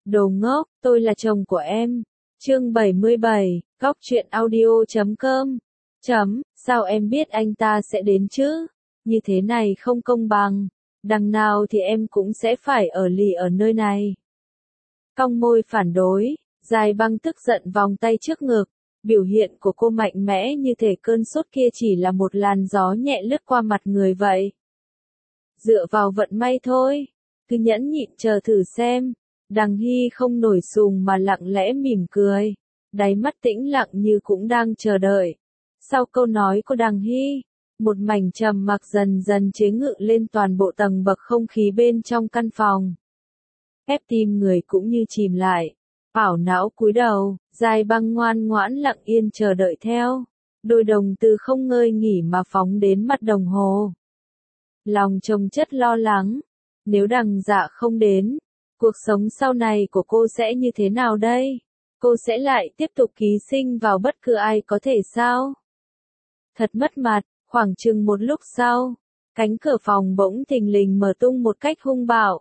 Đồ ngốc, tôi là chồng của em. Chương 77, Góc truyện audio.com. Sao em biết anh ta sẽ đến chứ? Như thế này không công bằng. Đằng nào thì em cũng sẽ phải ở lì ở nơi này. Cong môi phản đối, Giai Băng tức giận vòng tay trước ngực. Biểu hiện của cô mạnh mẽ như thể cơn sốt kia chỉ là một làn gió nhẹ lướt qua mặt người vậy. Dựa vào vận may thôi, cứ nhẫn nhịn chờ thử xem. Đằng Hy không nổi sùng mà lặng lẽ mỉm cười, đáy mắt tĩnh lặng như cũng đang chờ đợi. Sau câu nói của Đằng Hy, một mảnh trầm mặc dần dần chế ngự lên toàn bộ tầng bậc không khí bên trong căn phòng. Ép tim người cũng như chìm lại, ảo não cúi đầu, Giai Băng ngoan ngoãn lặng yên chờ đợi theo. Đôi đồng từ không ngơi nghỉ mà phóng đến mặt đồng hồ. Lòng chồng chất lo lắng, nếu Đằng Dạ không đến, cuộc sống sau này của cô sẽ như thế nào đây? Cô sẽ lại tiếp tục ký sinh vào bất cứ ai có thể sao? Thật mất mặt, khoảng chừng một lúc sau, cánh cửa phòng bỗng thình lình mở tung một cách hung bạo.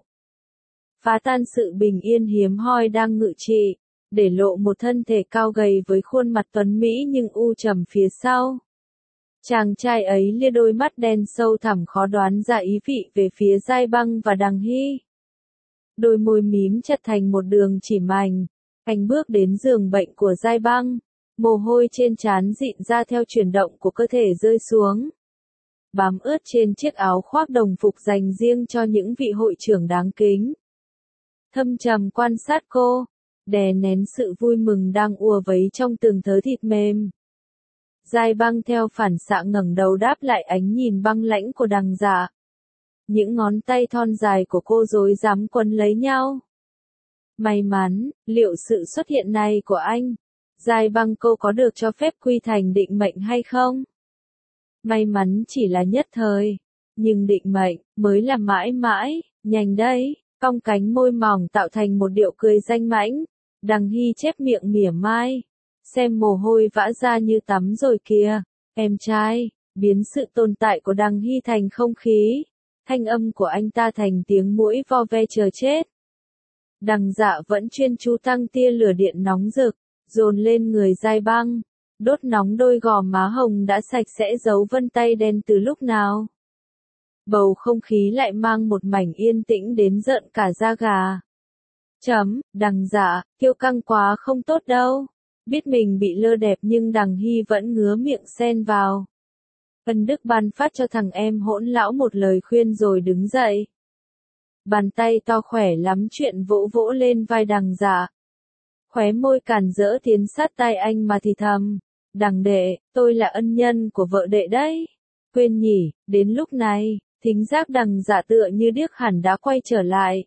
Phá tan sự bình yên hiếm hoi đang ngự trị, để lộ một thân thể cao gầy với khuôn mặt tuấn mỹ nhưng u trầm phía sau. Chàng trai ấy lia đôi mắt đen sâu thẳm khó đoán ra ý vị về phía Giai Băng và Đằng Hy. Đôi môi mím chặt thành một đường chỉ mảnh, anh bước đến giường bệnh của Giai Băng, mồ hôi trên trán dịn ra theo chuyển động của cơ thể rơi xuống. Bám ướt trên chiếc áo khoác đồng phục dành riêng cho những vị hội trưởng đáng kính. Thâm trầm quan sát cô, đè nén sự vui mừng đang ùa vấy trong từng thớ thịt mềm. Giai Băng theo phản xạ ngẩng đầu đáp lại ánh nhìn băng lãnh của Đằng Dạ. Những ngón tay thon dài của cô rối rắm quấn lấy nhau. May mắn, liệu sự xuất hiện này của anh, Giai Băng cô có được cho phép quy thành định mệnh hay không? May mắn chỉ là nhất thời, nhưng định mệnh mới là mãi mãi, nhanh đấy, cong cánh môi mỏng tạo thành một điệu cười danh mãnh. Đằng Hy chép miệng mỉa mai, xem mồ hôi vã ra như tắm rồi kìa, em trai, biến sự tồn tại của Đằng Hy thành không khí. Thanh âm của anh ta thành tiếng muỗi vo ve chờ chết. Đằng Dạ vẫn chuyên chú tăng tia lửa điện nóng rực, dồn lên người Giai Băng, đốt nóng đôi gò má hồng đã sạch sẽ dấu vân tay đen từ lúc nào. Bầu không khí lại mang một mảnh yên tĩnh đến rợn cả da gà. Đằng Dạ, kiêu căng quá không tốt đâu. Biết mình bị lơ đẹp nhưng Đằng Hy vẫn ngứa miệng xen vào. Ân đức ban phát cho thằng em hỗn lão một lời khuyên rồi đứng dậy. Bàn tay to khỏe lắm chuyện vỗ vỗ lên vai Đằng Dạ. Khóe môi càn rỡ tiến sát tai anh mà thì thầm. Đằng đệ, tôi là ân nhân của vợ đệ đấy. Quên nhỉ, đến lúc này, thính giác Đằng Dạ tựa như điếc hẳn đã quay trở lại.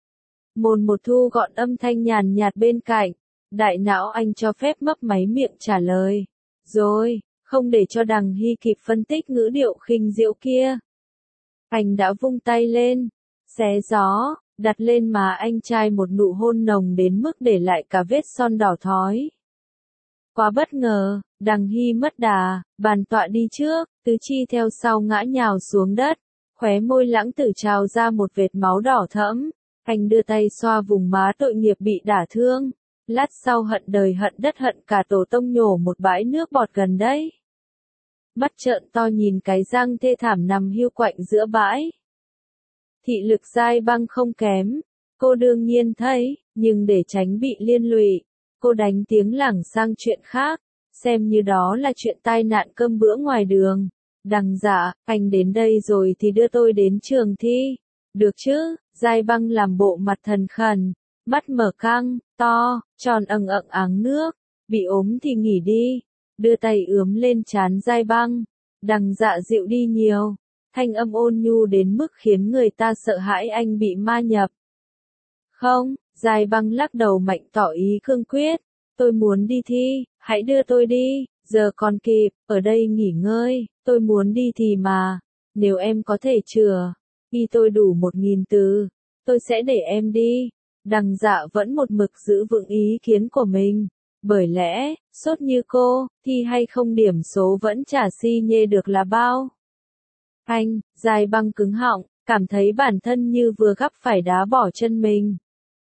Mồn một thu gọn âm thanh nhàn nhạt bên cạnh. Đại não anh cho phép mấp máy miệng trả lời. Rồi. Không để cho Đằng Hy kịp phân tích ngữ điệu khinh diệu kia. Anh đã vung tay lên, xé gió, đặt lên má anh trai một nụ hôn nồng đến mức để lại cả vết son đỏ thói. Quá bất ngờ, Đằng Hy mất đà, bàn tọa đi trước, tứ chi theo sau ngã nhào xuống đất, khóe môi lãng tử trào ra một vệt máu đỏ thẫm. Anh đưa tay xoa vùng má tội nghiệp bị đả thương. Lát sau hận đời hận đất hận cả tổ tông nhổ một bãi nước bọt gần đấy. Mắt trợn to nhìn cái răng thê thảm nằm hiu quạnh giữa bãi. Thị lực Giai Băng không kém, cô đương nhiên thấy, nhưng để tránh bị liên lụy, cô đánh tiếng lảng sang chuyện khác, xem như đó là chuyện tai nạn cơm bữa ngoài đường. Đằng Dạ, anh đến đây rồi thì đưa tôi đến trường thi, được chứ? Giai Băng làm bộ mặt thần khẩn, mắt mở căng, to, tròn ẩn ẩn áng nước, bị ốm thì nghỉ đi. Đưa tay ướm lên trán Giai Băng. Đằng Dạ dịu đi nhiều, thanh âm ôn nhu đến mức khiến người ta sợ hãi anh bị ma nhập. Không, Giai Băng lắc đầu mạnh tỏ ý cương quyết. Tôi muốn đi thi, hãy đưa tôi đi, giờ còn kịp, ở đây nghỉ ngơi, tôi muốn đi thì mà. Nếu em có thể chừa, ghi tôi đủ 1000 từ, tôi sẽ để em đi. Đằng Dạ vẫn một mực giữ vững ý kiến của mình. Bởi lẽ, sốt như cô, thi hay không điểm số vẫn chả si nhê được là bao. Anh, Giai Băng cứng họng, cảm thấy bản thân như vừa gắp phải đá bỏ chân mình.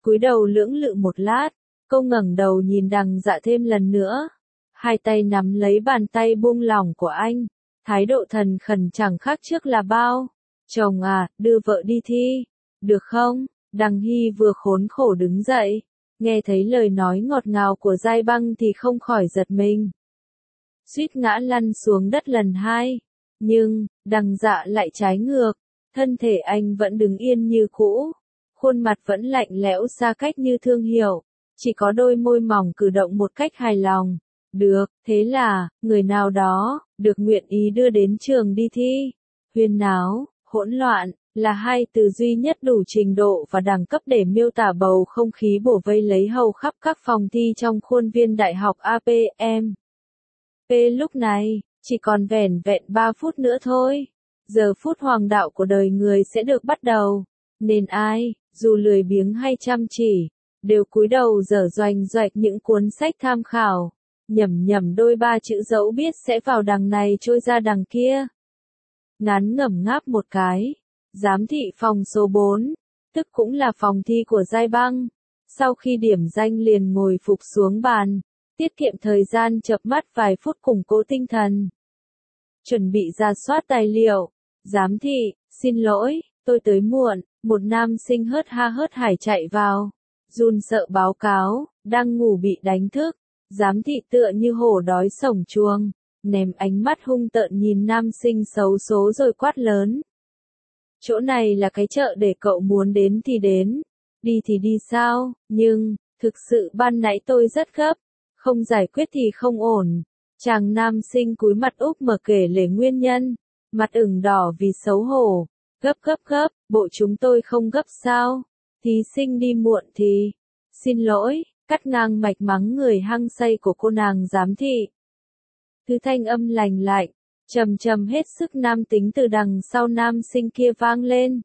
Cúi đầu lưỡng lự một lát, cô ngẩng đầu nhìn Đằng Dạ thêm lần nữa. Hai tay nắm lấy bàn tay buông lỏng của anh, thái độ thần khẩn chẳng khác trước là bao. Chồng à, đưa vợ đi thi, được không? Đằng Hy vừa khốn khổ đứng dậy, nghe thấy lời nói ngọt ngào của Giai Băng thì không khỏi giật mình. Suýt ngã lăn xuống đất lần hai, nhưng, Đằng Dạ lại trái ngược, thân thể anh vẫn đứng yên như cũ, khuôn mặt vẫn lạnh lẽo xa cách như thương hiểu, chỉ có đôi môi mỏng cử động một cách hài lòng. Được, thế là, người nào đó, được nguyện ý đưa đến trường đi thi. Huyên náo, hỗn loạn, là hai từ duy nhất đủ trình độ và đẳng cấp để miêu tả bầu không khí bổ vây lấy hầu khắp các phòng thi trong khuôn viên đại học APM. Lúc này, chỉ còn vẻn vẹn 3 phút nữa thôi. Giờ phút hoàng đạo của đời người sẽ được bắt đầu. Nên ai, dù lười biếng hay chăm chỉ, đều cúi đầu dở doành doạch những cuốn sách tham khảo. Nhẩm nhẩm đôi ba chữ dẫu biết sẽ vào đằng này trôi ra đằng kia. Ngắn ngẩm ngáp một cái. Giám thị phòng số 4, tức cũng là phòng thi của Giai Băng. Sau khi điểm danh liền ngồi phục xuống bàn, tiết kiệm thời gian chợp mắt vài phút củng cố tinh thần. Chuẩn bị rà soát tài liệu. Giám thị, xin lỗi, tôi tới muộn. Một nam sinh hớt ha hớt hải chạy vào. Run sợ báo cáo, đang ngủ bị đánh thức. Giám thị tựa như hổ đói sổng chuồng, ném ánh mắt hung tợn nhìn nam sinh xấu số rồi quát lớn. Chỗ này là cái chợ để cậu muốn đến thì đến, đi thì đi sao, nhưng, thực sự ban nãy tôi rất gấp, không giải quyết thì không ổn. Chàng nam sinh cúi mặt úp mở kể lể nguyên nhân, mặt ửng đỏ vì xấu hổ, gấp, bộ chúng tôi không gấp sao, thí sinh đi muộn thì, xin lỗi. Cắt ngang mạch mắng người hăng say của cô nàng giám thị. Thứ thanh âm lành lạnh, trầm trầm hết sức nam tính từ đằng sau nam sinh kia vang lên.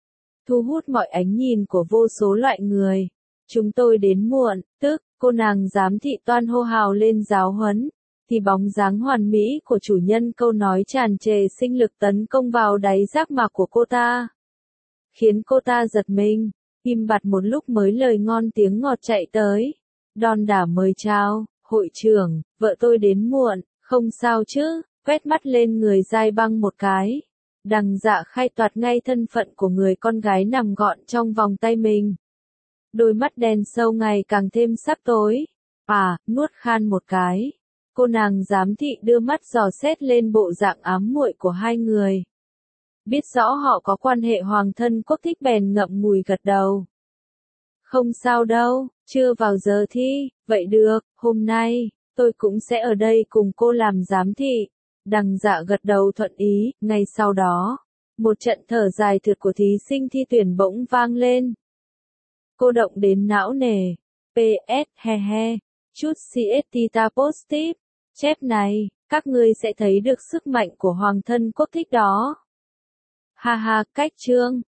Thu hút mọi ánh nhìn của vô số loại người. Chúng tôi đến muộn, tức, cô nàng giám thị toan hô hào lên giáo huấn, thì bóng dáng hoàn mỹ của chủ nhân câu nói tràn trề sinh lực tấn công vào đáy giác mạc của cô ta. Khiến cô ta giật mình. Im bặt một lúc mới lời ngon tiếng ngọt chạy tới. Đon đả mời chào, hội trưởng, vợ tôi đến muộn, không sao chứ, quét mắt lên người Giai Băng một cái. Đằng Dạ khai toạt ngay thân phận của người con gái nằm gọn trong vòng tay mình. Đôi mắt đen sâu ngày càng thêm sắc tối. Nuốt khan một cái. Cô nàng giám thị đưa mắt dò xét lên bộ dạng ám muội của hai người. Biết rõ họ có quan hệ hoàng thân quốc thích bèn ngậm ngùi gật đầu. Không sao đâu, chưa vào giờ thi, vậy được, hôm nay, tôi cũng sẽ ở đây cùng cô làm giám thị. Đằng Dạ gật đầu thuận ý, ngay sau đó, một trận thở dài thượt của thí sinh thi tuyển bỗng vang lên. Cô động đến não nề, PS, chút CST ta post tiếp, chép này, các ngươi sẽ thấy được sức mạnh của hoàng thân quốc thích đó. Ha ha, cách chương.